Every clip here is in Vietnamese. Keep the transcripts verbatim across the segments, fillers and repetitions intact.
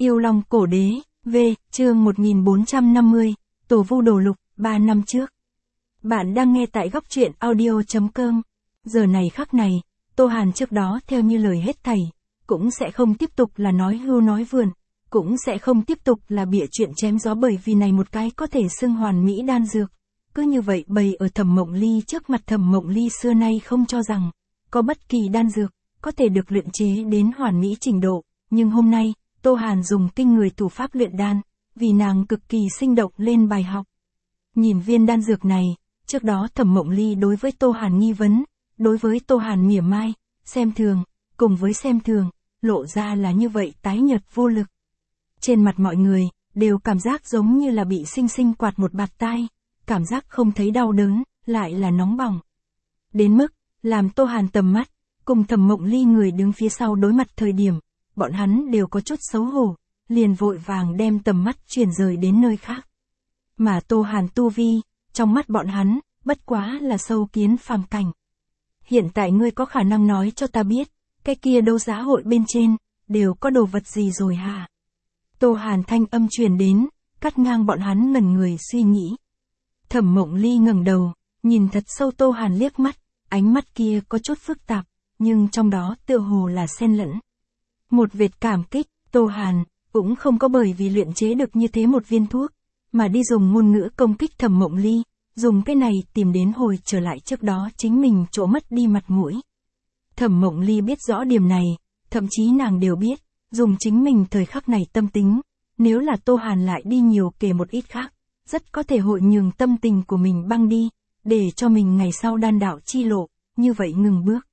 Yêu Long Cổ Đế, V, chương một nghìn bốn trăm năm mươi, Tổ Vu Đồ Lục, ba năm trước. Bạn đang nghe tại góc truyện audio chấm com. Giờ này khắc này, Tô Hàn trước đó theo như lời hết thảy, cũng sẽ không tiếp tục là nói hưu nói vượn, cũng sẽ không tiếp tục là bịa chuyện chém gió bởi vì này một cái có thể xưng hoàn mỹ đan dược. Cứ như vậy bày ở Thẩm Mộng Ly trước mặt. Thẩm Mộng Ly xưa nay không cho rằng, có bất kỳ đan dược, có thể được luyện chế đến hoàn mỹ trình độ, nhưng hôm nay, Tô Hàn dùng kinh người thủ pháp luyện đan, vì nàng cực kỳ sinh động lên bài học. Nhìn viên đan dược này, trước đó Thẩm Mộng Ly đối với Tô Hàn nghi vấn, đối với Tô Hàn mỉa mai, xem thường, cùng với xem thường, lộ ra là như vậy tái nhợt vô lực. Trên mặt mọi người, đều cảm giác giống như là bị sinh sinh quạt một bạt tai, cảm giác không thấy đau đớn, lại là nóng bỏng. Đến mức, làm Tô Hàn tầm mắt, cùng Thẩm Mộng Ly người đứng phía sau đối mặt thời điểm, bọn hắn đều có chút xấu hổ, liền vội vàng đem tầm mắt chuyển rời đến nơi khác. Mà Tô Hàn tu vi, trong mắt bọn hắn, bất quá là sâu kiến phàm cảnh. Hiện tại ngươi có khả năng nói cho ta biết, cái kia đấu giá hội bên trên, đều có đồ vật gì rồi hả? Tô Hàn thanh âm truyền đến, cắt ngang bọn hắn ngẩn người suy nghĩ. Thẩm Mộng Ly ngẩng đầu, nhìn thật sâu Tô Hàn liếc mắt, ánh mắt kia có chút phức tạp, nhưng trong đó tựa hồ là xen lẫn một vệt cảm kích. Tô Hàn cũng không có bởi vì luyện chế được như thế một viên thuốc, mà đi dùng ngôn ngữ công kích Thẩm Mộng Ly, dùng cái này tìm đến hồi trở lại trước đó chính mình chỗ mất đi mặt mũi. Thẩm Mộng Ly biết rõ điểm này, thậm chí nàng đều biết, dùng chính mình thời khắc này tâm tính, nếu là Tô Hàn lại đi nhiều kể một ít khác, rất có thể hội nhường tâm tình của mình băng đi, để cho mình ngày sau đan đạo chi lộ, như vậy ngừng bước.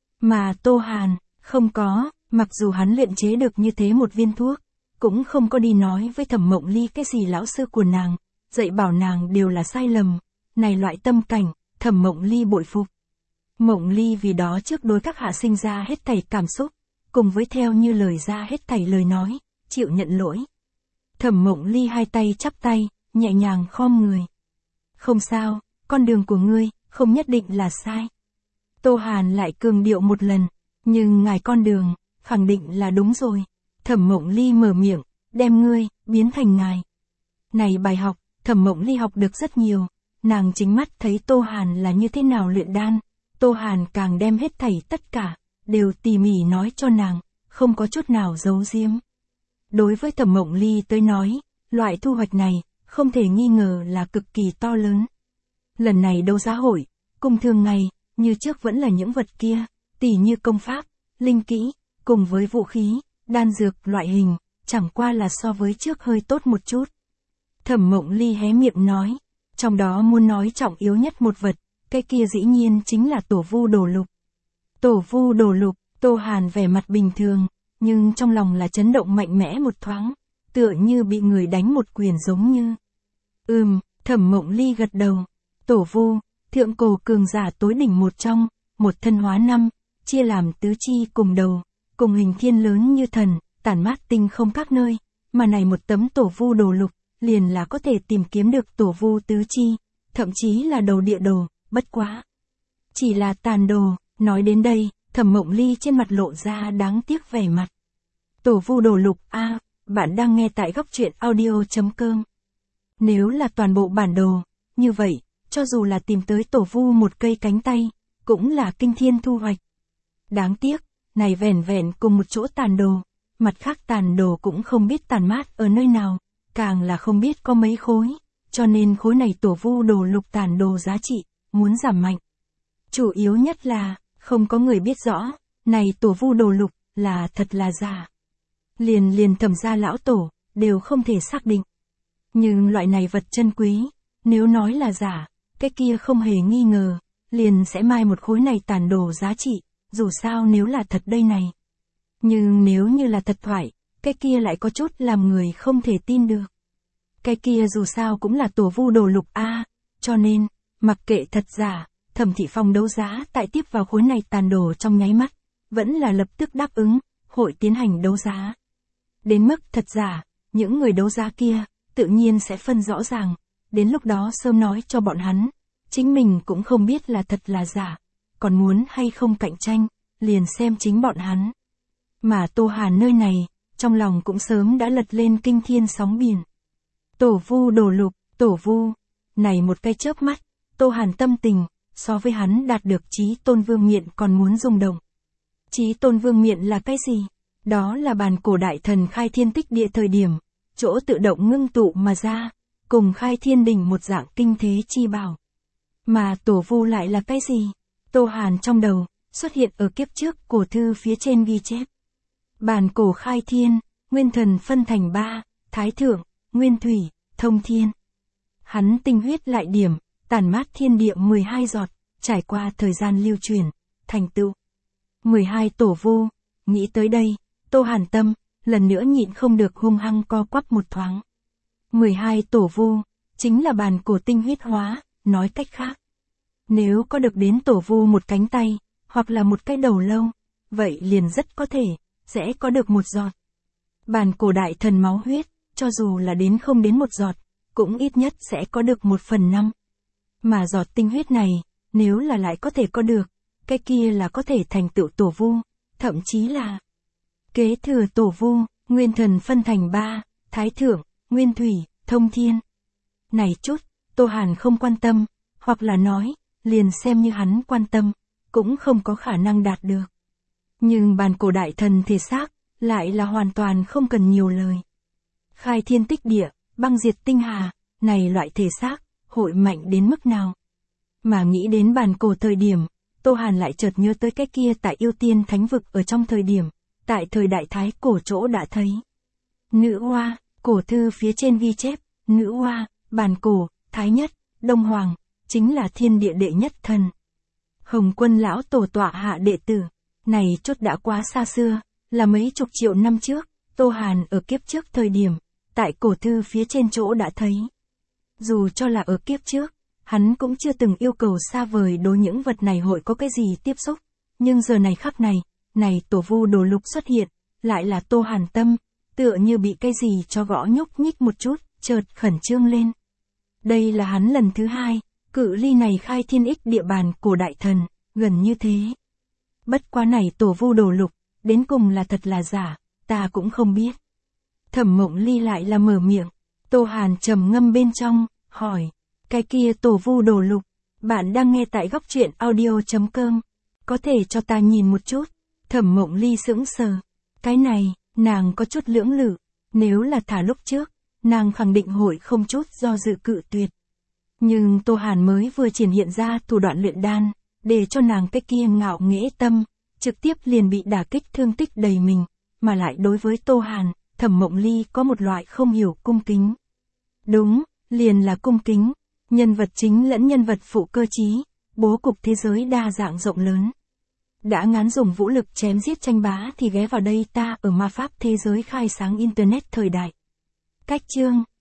Mà Tô Hàn, không có, mặc dù hắn luyện chế được như thế một viên thuốc, cũng không có đi nói với Thẩm Mộng Ly cái gì lão sư của nàng, dạy bảo nàng đều là sai lầm, này loại tâm cảnh, Thẩm Mộng Ly bội phục. Mộng Ly vì đó trước đối các hạ sinh ra hết thảy cảm xúc, cùng với theo như lời ra hết thảy lời nói, chịu nhận lỗi. Thẩm Mộng Ly hai tay chắp tay, nhẹ nhàng khom người. Không sao, con đường của ngươi, không nhất định là sai. Tô Hàn lại cường điệu một lần, nhưng ngài con đường, khẳng định là đúng rồi. Thẩm Mộng Ly mở miệng, đem ngươi, biến thành ngài. Này bài học, Thẩm Mộng Ly học được rất nhiều, nàng chính mắt thấy Tô Hàn là như thế nào luyện đan, Tô Hàn càng đem hết thảy tất cả, đều tỉ mỉ nói cho nàng, không có chút nào giấu giếm. Đối với Thẩm Mộng Ly tới nói, loại thu hoạch này, không thể nghi ngờ là cực kỳ to lớn. Lần này đấu giá hội, cùng thường ngày, như trước vẫn là những vật kia, tỉ như công pháp, linh kỹ, cùng với vũ khí, đan dược loại hình, chẳng qua là so với trước hơi tốt một chút. Thẩm Mộng Ly hé miệng nói, trong đó muốn nói trọng yếu nhất một vật, cái kia dĩ nhiên chính là Tổ Vu Đồ Lục. Tổ Vu Đồ Lục, Tô Hàn vẻ mặt bình thường, nhưng trong lòng là chấn động mạnh mẽ một thoáng, tựa như bị người đánh một quyền giống như. Ừm, Thẩm Mộng Ly gật đầu. Tổ Vu, thượng cổ cường giả tối đỉnh một trong, một thân hóa năm, chia làm tứ chi cùng đầu, cùng hình thiên lớn như thần, tản mát tinh không các nơi, mà này một tấm Tổ Vu Đồ Lục, liền là có thể tìm kiếm được Tổ Vu tứ chi, thậm chí là đầu địa đồ, bất quá. Chỉ là tàn đồ, nói đến đây, Thẩm Mộng Ly trên mặt lộ ra đáng tiếc vẻ mặt. Tổ Vu Đồ Lục a, bạn đang nghe tại góc truyện audio chấm com. Nếu là toàn bộ bản đồ, như vậy, cho dù là tìm tới Tổ Vu một cây cánh tay, cũng là kinh thiên thu hoạch. Đáng tiếc, này vẻn vẹn cùng một chỗ tàn đồ, mặt khác tàn đồ cũng không biết tàn mát ở nơi nào, càng là không biết có mấy khối, cho nên khối này Tổ Vu Đồ Lục tàn đồ giá trị, muốn giảm mạnh. Chủ yếu nhất là, không có người biết rõ, này Tổ Vu Đồ Lục, là thật là giả. Liền liền Thẩm gia lão tổ, đều không thể xác định. Nhưng loại này vật chân quý, nếu nói là giả, cái kia không hề nghi ngờ, liền sẽ mai một khối này tàn đồ giá trị, dù sao nếu là thật đây này. Nhưng nếu như là thật thoại, cái kia lại có chút làm người không thể tin được. Cái kia dù sao cũng là Tổ Vu Đồ Lục a, cho nên, mặc kệ thật giả, Thẩm thị phòng đấu giá tại tiếp vào khối này tàn đồ trong nháy mắt, vẫn là lập tức đáp ứng, hội tiến hành đấu giá. Đến mức thật giả, những người đấu giá kia, tự nhiên sẽ phân rõ ràng, đến lúc đó sớm nói cho bọn hắn, chính mình cũng không biết là thật là giả, còn muốn hay không cạnh tranh, liền xem chính bọn hắn. Mà Tô Hàn nơi này, trong lòng cũng sớm đã lật lên kinh thiên sóng biển. Tổ vu đồ lục, tổ vu, này một cái chớp mắt, Tô Hàn tâm tình, so với hắn đạt được chí tôn vương miện còn muốn rung động. Chí tôn vương miện là cái gì? Đó là bàn cổ đại thần khai thiên tích địa thời điểm, chỗ tự động ngưng tụ mà ra, cùng khai thiên đỉnh một dạng kinh thế chi bảo. Mà tổ vu lại là cái gì? Tô Hàn trong đầu, xuất hiện ở kiếp trước cổ thư phía trên ghi chép. Bàn cổ khai thiên, nguyên thần phân thành ba, thái thượng, nguyên thủy, thông thiên. Hắn tinh huyết lại điểm, tản mát thiên địa mười hai giọt, trải qua thời gian lưu truyền, thành tựu. mười hai tổ vu, nghĩ tới đây, Tô Hàn tâm, lần nữa nhịn không được hung hăng co quắp một thoáng. mười hai tổ vu, chính là bàn cổ tinh huyết hóa, nói cách khác. Nếu có được đến tổ vu một cánh tay, hoặc là một cái đầu lâu, vậy liền rất có thể, sẽ có được một giọt. Bàn cổ đại thần máu huyết, cho dù là đến không đến một giọt, cũng ít nhất sẽ có được một phần năm. Mà giọt tinh huyết này, nếu là lại có thể có được, cái kia là có thể thành tựu tổ vu, thậm chí là kế thừa tổ vu, nguyên thần phân thành ba, thái thượng, nguyên thủy, thông thiên. Này chút, Tô Hàn không quan tâm, hoặc là nói, liền xem như hắn quan tâm, cũng không có khả năng đạt được. Nhưng bàn cổ đại thần thể xác, lại là hoàn toàn không cần nhiều lời. Khai thiên tích địa, băng diệt tinh hà, này loại thể xác, hội mạnh đến mức nào. Mà nghĩ đến bàn cổ thời điểm, Tô Hàn lại chợt nhớ tới cái kia tại yêu tiên thánh vực ở trong thời điểm, tại thời đại thái cổ chỗ đã thấy. Nữ oa, cổ thư phía trên ghi chép, nữ oa, bàn cổ, thái nhất, đông hoàng, chính là thiên địa đệ nhất thần. Hồng Quân lão tổ tọa hạ đệ tử, này chốt đã quá xa xưa, là mấy chục triệu năm trước, Tô Hàn ở kiếp trước thời điểm, tại cổ thư phía trên chỗ đã thấy. Dù cho là ở kiếp trước, hắn cũng chưa từng yêu cầu xa vời đối những vật này hội có cái gì tiếp xúc, nhưng giờ này khắc này, này tổ vu đồ lục xuất hiện, lại là Tô Hàn tâm, tựa như bị cái gì cho gõ nhúc nhích một chút, chợt khẩn trương lên. Đây là hắn lần thứ hai, cự ly này khai thiên ích địa bàn cổ đại thần, gần như thế. Bất quá này tổ vu đồ lục, đến cùng là thật là giả, ta cũng không biết. Thẩm Mộng Ly lại là mở miệng, Tô Hàn trầm ngâm bên trong, hỏi, cái kia tổ vu đồ lục, bạn đang nghe tại góc truyện audio chấm com, có thể cho ta nhìn một chút. Thẩm Mộng Ly sững sờ, cái này, nàng có chút lưỡng lự, nếu là thả lúc trước, nàng khẳng định hội không chút do dự cự tuyệt. Nhưng Tô Hàn mới vừa triển hiện ra thủ đoạn luyện đan, để cho nàng cái kia ngạo nghễ tâm, trực tiếp liền bị đả kích thương tích đầy mình, mà lại đối với Tô Hàn, Thẩm Mộng Ly có một loại không hiểu cung kính. Đúng, liền là cung kính, nhân vật chính lẫn nhân vật phụ cơ chí, bố cục thế giới đa dạng rộng lớn. Đã ngán dùng vũ lực chém giết tranh bá thì ghé vào đây ta ở ma pháp thế giới khai sáng Internet thời đại. Cách chương